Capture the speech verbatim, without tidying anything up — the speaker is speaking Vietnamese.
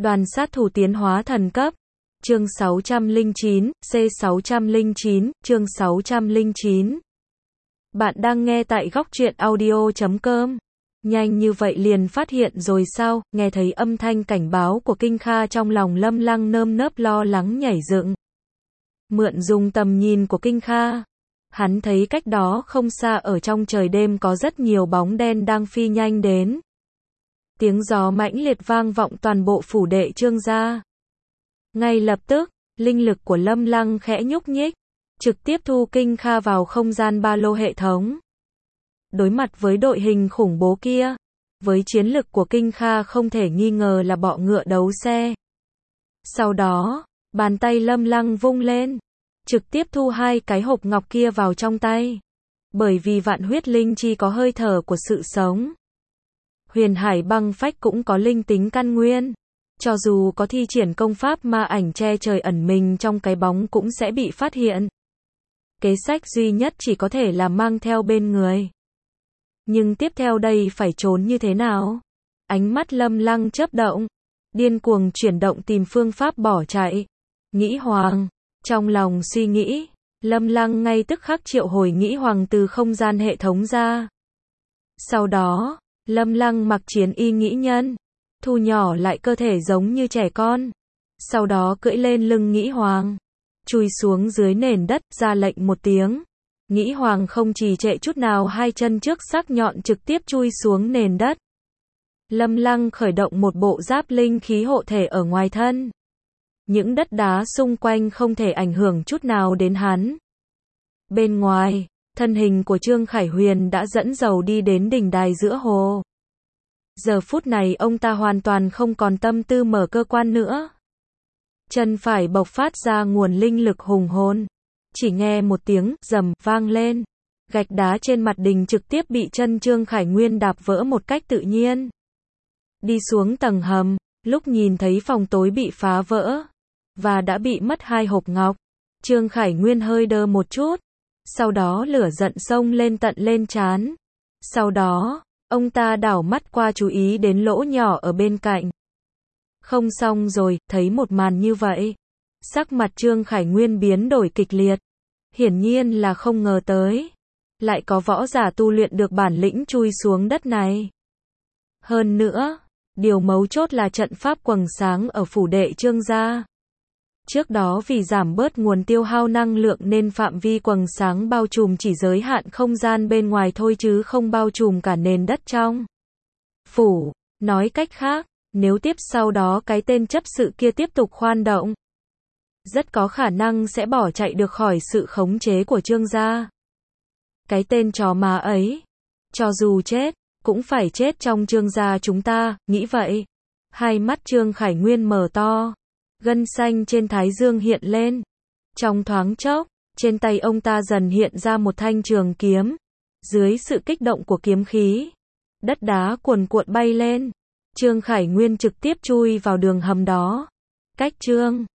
Đoàn sát thủ tiến hóa thần cấp. Chương sáu trăm lẻ chín, C sáu trăm lẻ chín, chương sáu trăm lẻ chín. Bạn đang nghe tại góc truyện audio chấm com. Nhanh như vậy liền phát hiện rồi sao? Nghe thấy âm thanh cảnh báo của Kinh Kha, trong lòng Lâm Lăng nơm nớp lo lắng nhảy dựng. Mượn dùng tầm nhìn của Kinh Kha, hắn thấy cách đó không xa ở trong trời đêm có rất nhiều bóng đen đang phi nhanh đến. Tiếng gió mãnh liệt vang vọng toàn bộ phủ đệ Trương gia. Ngay lập tức, linh lực của Lâm Lăng khẽ nhúc nhích, trực tiếp thu Kinh Kha vào không gian ba lô hệ thống. Đối mặt với đội hình khủng bố kia, với chiến lực của Kinh Kha không thể nghi ngờ là bọ ngựa đấu xe. Sau đó, bàn tay Lâm Lăng vung lên, trực tiếp thu hai cái hộp ngọc kia vào trong tay. Bởi vì vạn huyết linh chi có hơi thở của sự sống, huyền hải băng phách cũng có linh tính căn nguyên. Cho dù có thi triển công pháp ma ảnh che trời ẩn mình trong cái bóng cũng sẽ bị phát hiện. Kế sách duy nhất chỉ có thể là mang theo bên người. Nhưng tiếp theo đây phải trốn như thế nào? Ánh mắt Lâm Lăng chớp động, điên cuồng chuyển động tìm phương pháp bỏ chạy. Nghĩ Hoàng, trong lòng suy nghĩ, Lâm Lăng ngay tức khắc triệu hồi Nghĩ Hoàng từ không gian hệ thống ra. Sau đó, Lâm Lăng mặc chiến y nghĩ nhân, thu nhỏ lại cơ thể giống như trẻ con. Sau đó cưỡi lên lưng Nghĩ Hoàng, chui xuống dưới nền đất, ra lệnh một tiếng. Nghĩ Hoàng không trì trệ chút nào, hai chân trước sắc nhọn trực tiếp chui xuống nền đất. Lâm Lăng khởi động một bộ giáp linh khí hộ thể ở ngoài thân. Những đất đá xung quanh không thể ảnh hưởng chút nào đến hắn. Bên ngoài, thân hình của Trương Khải Huyền đã dẫn dầu đi đến đỉnh đài giữa hồ. Giờ phút này ông ta hoàn toàn không còn tâm tư mở cơ quan nữa. Chân phải bộc phát ra nguồn linh lực hùng hồn. Chỉ nghe một tiếng rầm vang lên, gạch đá trên mặt đình trực tiếp bị chân Trương Khải Nguyên đạp vỡ một cách tự nhiên. Đi xuống tầng hầm, lúc nhìn thấy phòng tối bị phá vỡ và đã bị mất hai hộp ngọc, Trương Khải Nguyên hơi đơ một chút. Sau đó lửa giận xông lên tận lên trán. Sau đó, ông ta đảo mắt qua chú ý đến lỗ nhỏ ở bên cạnh. Không xong rồi, thấy một màn như vậy, sắc mặt Trương Khải Nguyên biến đổi kịch liệt. Hiển nhiên là không ngờ tới, lại có võ giả tu luyện được bản lĩnh chui xuống đất này. Hơn nữa, điều mấu chốt là trận pháp quầng sáng ở phủ đệ Trương gia. Trước đó vì giảm bớt nguồn tiêu hao năng lượng nên phạm vi quầng sáng bao trùm chỉ giới hạn không gian bên ngoài thôi chứ không bao trùm cả nền đất trong phủ. Nói cách khác, nếu tiếp sau đó cái tên chấp sự kia tiếp tục khoan động, rất có khả năng sẽ bỏ chạy được khỏi sự khống chế của Trương gia. Cái tên chó má ấy, cho dù chết, cũng phải chết trong Trương gia chúng ta, nghĩ vậy. Hai mắt Trương Khải Nguyên mở to, gân xanh trên thái dương hiện lên. Trong thoáng chốc, trên tay ông ta dần hiện ra một thanh trường kiếm. Dưới sự kích động của kiếm khí, đất đá cuồn cuộn bay lên. Trương Khải Nguyên trực tiếp chui vào đường hầm đó. Cách Trương